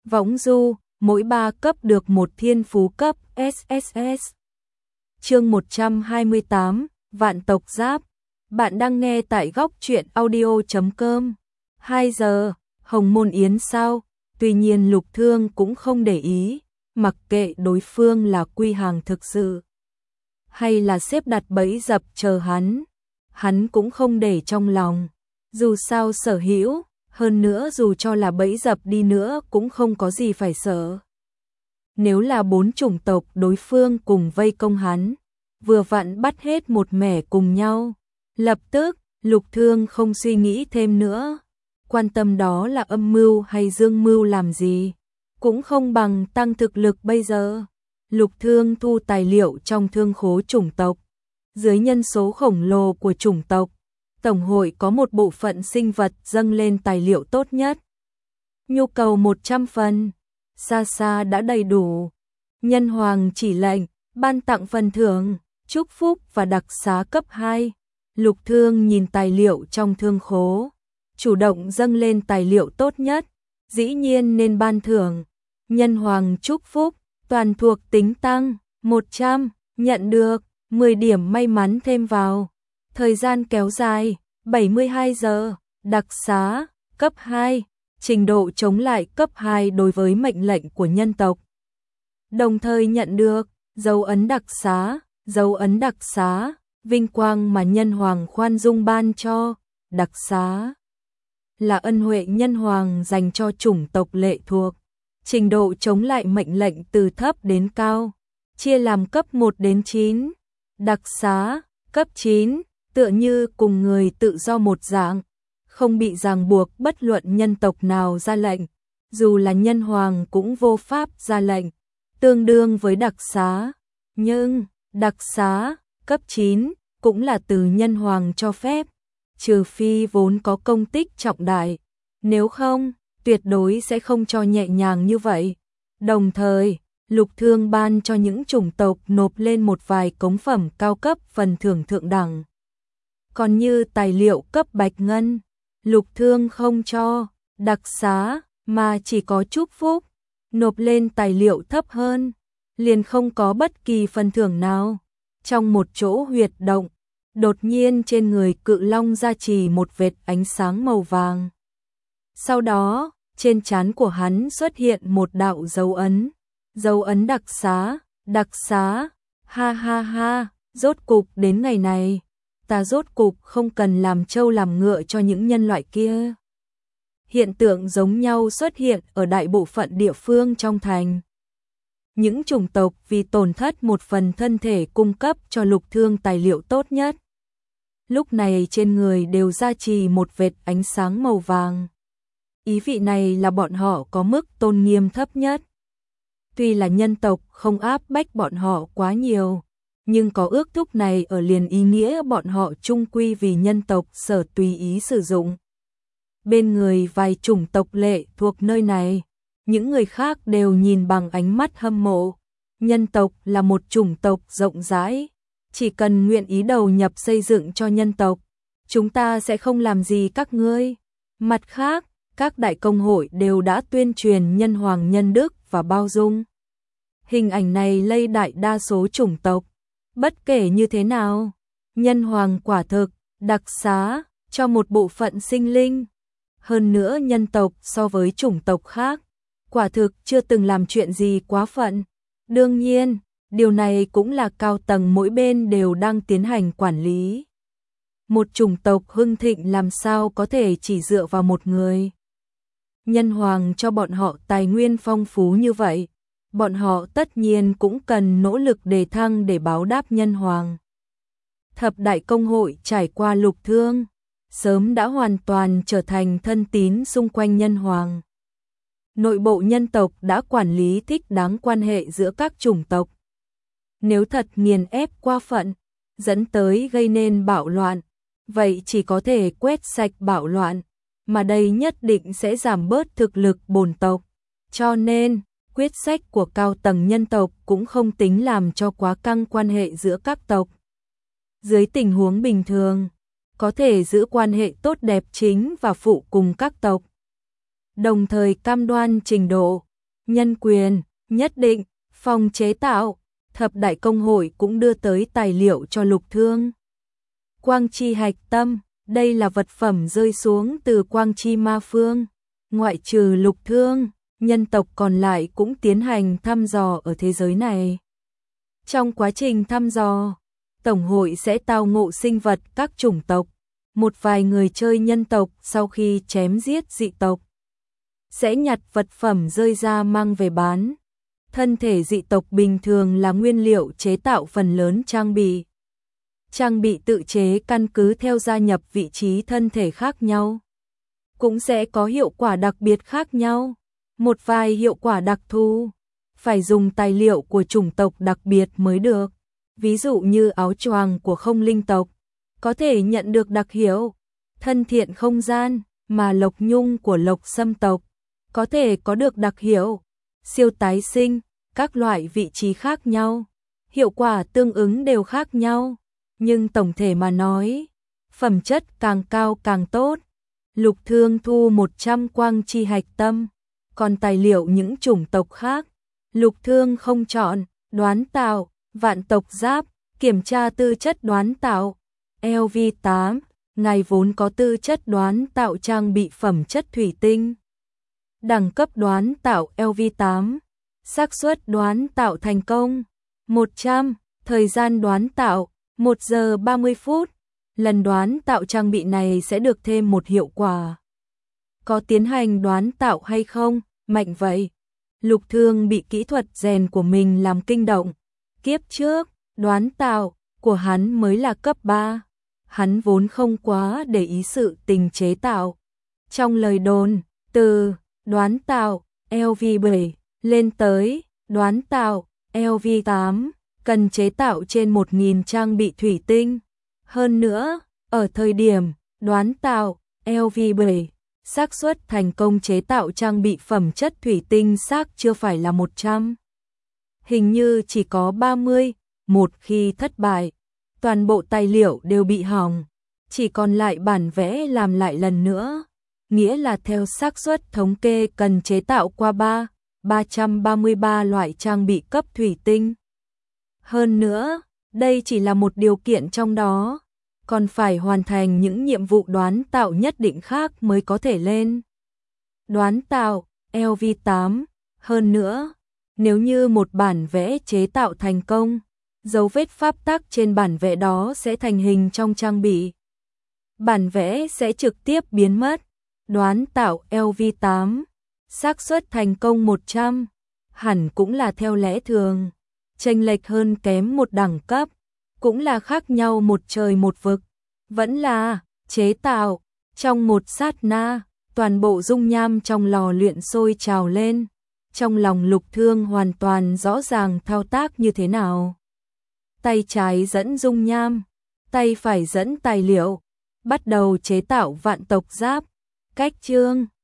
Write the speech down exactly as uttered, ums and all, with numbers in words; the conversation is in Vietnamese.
Võng du, mỗi ba cấp được một thiên phú cấp ét ét ét. Chương một trăm hai mươi tám, Vạn tộc giáp. Bạn đang nghe tại góc truyện audio chấm com. hai giờ, Hồng Môn Yến sao? Tuy nhiên Lục Thương cũng không để ý, mặc kệ đối phương là quy hàng thực sự hay là xếp đặt bẫy dập chờ hắn, hắn cũng không để trong lòng. Dù sao sở hữu, hơn nữa dù cho là bẫy dập đi nữa cũng không có gì phải sợ. Nếu là bốn chủng tộc đối phương cùng vây công hắn, vừa vặn bắt hết một mẻ cùng nhau, lập tức Lục Thương không suy nghĩ thêm nữa, quan tâm đó là âm mưu hay dương mưu làm gì, cũng không bằng tăng thực lực bây giờ. Lục Thương thu tài liệu trong thương khố chủng tộc. Dưới nhân số khổng lồ của chủng tộc, Tổng hội có một bộ phận sinh vật dâng lên tài liệu tốt nhất. Nhu cầu một trăm phần, xa xa đã đầy đủ. Nhân Hoàng chỉ lệnh, ban tặng phần thưởng, chúc phúc và đặc xá cấp hai. Lục Thương nhìn tài liệu trong thương khố, chủ động dâng lên tài liệu tốt nhất, dĩ nhiên nên ban thưởng. Nhân Hoàng chúc phúc, toàn thuộc tính tăng, một trăm, nhận được, mười điểm may mắn thêm vào. Thời gian kéo dài, bảy mươi hai giờ, đặc xá, cấp hai, trình độ chống lại cấp hai đối với mệnh lệnh của nhân tộc. Đồng thời nhận được, dấu ấn đặc xá, dấu ấn đặc xá, vinh quang mà Nhân Hoàng khoan dung ban cho, đặc xá là ân huệ Nhân Hoàng dành cho chủng tộc lệ thuộc. Trình độ chống lại mệnh lệnh từ thấp đến cao, chia làm cấp một đến chín. Đặc xá, cấp chín, tựa như cùng người tự do một dạng, không bị ràng buộc bất luận nhân tộc nào ra lệnh, dù là Nhân Hoàng cũng vô pháp ra lệnh, tương đương với đặc xá. Nhưng, đặc xá, cấp chín, cũng là từ Nhân Hoàng cho phép, trừ phi vốn có công tích trọng đại, nếu không, tuyệt đối sẽ không cho nhẹ nhàng như vậy. Đồng thời, Lục Thương ban cho những chủng tộc nộp lên một vài cống phẩm cao cấp phần thưởng thượng đẳng. Còn như tài liệu cấp bạch ngân, Lục Thương không cho đặc xá mà chỉ có chúc phúc, nộp lên tài liệu thấp hơn, liền không có bất kỳ phần thưởng nào. Trong một chỗ huyệt động, đột nhiên trên người Cự Long gia trì một vệt ánh sáng màu vàng. Sau đó, trên trán của hắn xuất hiện một đạo dấu ấn. Dấu ấn đặc xá, đặc xá, ha ha ha, rốt cục đến ngày này, ta rốt cục không cần làm trâu làm ngựa cho những nhân loại kia. Hiện tượng giống nhau xuất hiện ở đại bộ phận địa phương trong thành. Những chủng tộc vì tổn thất một phần thân thể cung cấp cho Lục Thương tài liệu tốt nhất. Lúc này trên người đều gia trì một vệt ánh sáng màu vàng. Ý vị này là bọn họ có mức tôn nghiêm thấp nhất. Tuy là nhân tộc không áp bách bọn họ quá nhiều, nhưng có ước thúc này ở liền ý nghĩa bọn họ chung quy vì nhân tộc sở tùy ý sử dụng. Bên người vài chủng tộc lệ thuộc nơi này, những người khác đều nhìn bằng ánh mắt hâm mộ. Nhân tộc là một chủng tộc rộng rãi, chỉ cần nguyện ý đầu nhập xây dựng cho nhân tộc, chúng ta sẽ không làm gì các ngươi. Mặt khác, các đại công hội đều đã tuyên truyền Nhân Hoàng nhân đức và bao dung. Hình ảnh này lây đại đa số chủng tộc. Bất kể như thế nào, Nhân Hoàng quả thực đặc xá cho một bộ phận sinh linh. Hơn nữa nhân tộc so với chủng tộc khác, quả thực chưa từng làm chuyện gì quá phận. Đương nhiên, điều này cũng là cao tầng mỗi bên đều đang tiến hành quản lý. Một chủng tộc hưng thịnh làm sao có thể chỉ dựa vào một người. Nhân Hoàng cho bọn họ tài nguyên phong phú như vậy, bọn họ tất nhiên cũng cần nỗ lực đề thăng để báo đáp Nhân Hoàng. Thập đại công hội trải qua Lục Thương, sớm đã hoàn toàn trở thành thân tín xung quanh Nhân Hoàng. Nội bộ nhân tộc đã quản lý thích đáng quan hệ giữa các chủng tộc. Nếu thật nghiền ép qua phận, dẫn tới gây nên bạo loạn, vậy chỉ có thể quét sạch bạo loạn, mà đây nhất định sẽ giảm bớt thực lực bổn tộc. Cho nên, quyết sách của cao tầng nhân tộc cũng không tính làm cho quá căng quan hệ giữa các tộc. Dưới tình huống bình thường, có thể giữ quan hệ tốt đẹp chính và phụ cùng các tộc. Đồng thời cam đoan trình độ, nhân quyền, nhất định, phòng chế tạo, thập đại công hội cũng đưa tới tài liệu cho Lục Thương. Quang chi hạch tâm, đây là vật phẩm rơi xuống từ quang chi ma phương. Ngoại trừ Lục Thương, nhân tộc còn lại cũng tiến hành thăm dò ở thế giới này. Trong quá trình thăm dò, Tổng hội sẽ tao ngộ sinh vật các chủng tộc. Một vài người chơi nhân tộc sau khi chém giết dị tộc sẽ nhặt vật phẩm rơi ra mang về bán. Thân thể dị tộc bình thường là nguyên liệu chế tạo phần lớn trang bị. Trang bị tự chế căn cứ theo gia nhập vị trí thân thể khác nhau, cũng sẽ có hiệu quả đặc biệt khác nhau. Một vài hiệu quả đặc thù phải dùng tài liệu của chủng tộc đặc biệt mới được. Ví dụ như áo choàng của không linh tộc có thể nhận được đặc hiệu thân thiện không gian, mà lộc nhung của lộc xâm tộc có thể có được đặc hiệu siêu tái sinh. Các loại vị trí khác nhau, hiệu quả tương ứng đều khác nhau, nhưng tổng thể mà nói, phẩm chất càng cao càng tốt. Lục Thương thu một trăm quang chi hạch tâm, còn tài liệu những chủng tộc khác, Lục Thương không chọn. Đoán tạo, vạn tộc giáp, kiểm tra tư chất đoán tạo. L V tám, ngài vốn có tư chất đoán tạo trang bị phẩm chất thủy tinh. Đẳng cấp đoán tạo L V tám, xác suất đoán tạo thành công một trăm, thời gian đoán tạo một giờ ba mươi phút. Lần đoán tạo trang bị này sẽ được thêm một hiệu quả. Có tiến hành đoán tạo hay không? Mạnh vậy. Lục Thương bị kỹ thuật rèn của mình làm kinh động. Kiếp trước, đoán tạo của hắn mới là cấp ba. Hắn vốn không quá để ý sự tình chế tạo. Trong lời đồn, từ đoán tạo L V bảy lên tới đoán tạo L V tám cần chế tạo trên một nghìn trang bị thủy tinh. Hơn nữa, ở thời điểm đoán tạo L V bảy, xác suất thành công chế tạo trang bị phẩm chất thủy tinh xác chưa phải là một trăm. Hình như chỉ có ba mươi. Một khi thất bại, toàn bộ tài liệu đều bị hỏng, chỉ còn lại bản vẽ làm lại lần nữa. Nghĩa là theo xác suất thống kê cần chế tạo qua ba, ba trăm ba mươi ba loại trang bị cấp thủy tinh. Hơn nữa, đây chỉ là một điều kiện trong đó, còn phải hoàn thành những nhiệm vụ đoán tạo nhất định khác mới có thể lên đoán tạo L V tám. Hơn nữa, nếu như một bản vẽ chế tạo thành công, dấu vết pháp tắc trên bản vẽ đó sẽ thành hình trong trang bị. Bản vẽ sẽ trực tiếp biến mất. Đoán tạo L V tám, xác suất thành công một trăm, hẳn cũng là theo lẽ thường. Chênh lệch hơn kém một đẳng cấp, cũng là khác nhau một trời một vực. Vẫn là chế tạo. Trong một sát na, toàn bộ dung nham trong lò luyện sôi trào lên. Trong lòng Lục Thương hoàn toàn rõ ràng thao tác như thế nào. Tay trái dẫn dung nham, tay phải dẫn tài liệu, bắt đầu chế tạo vạn tộc giáp. Cách chương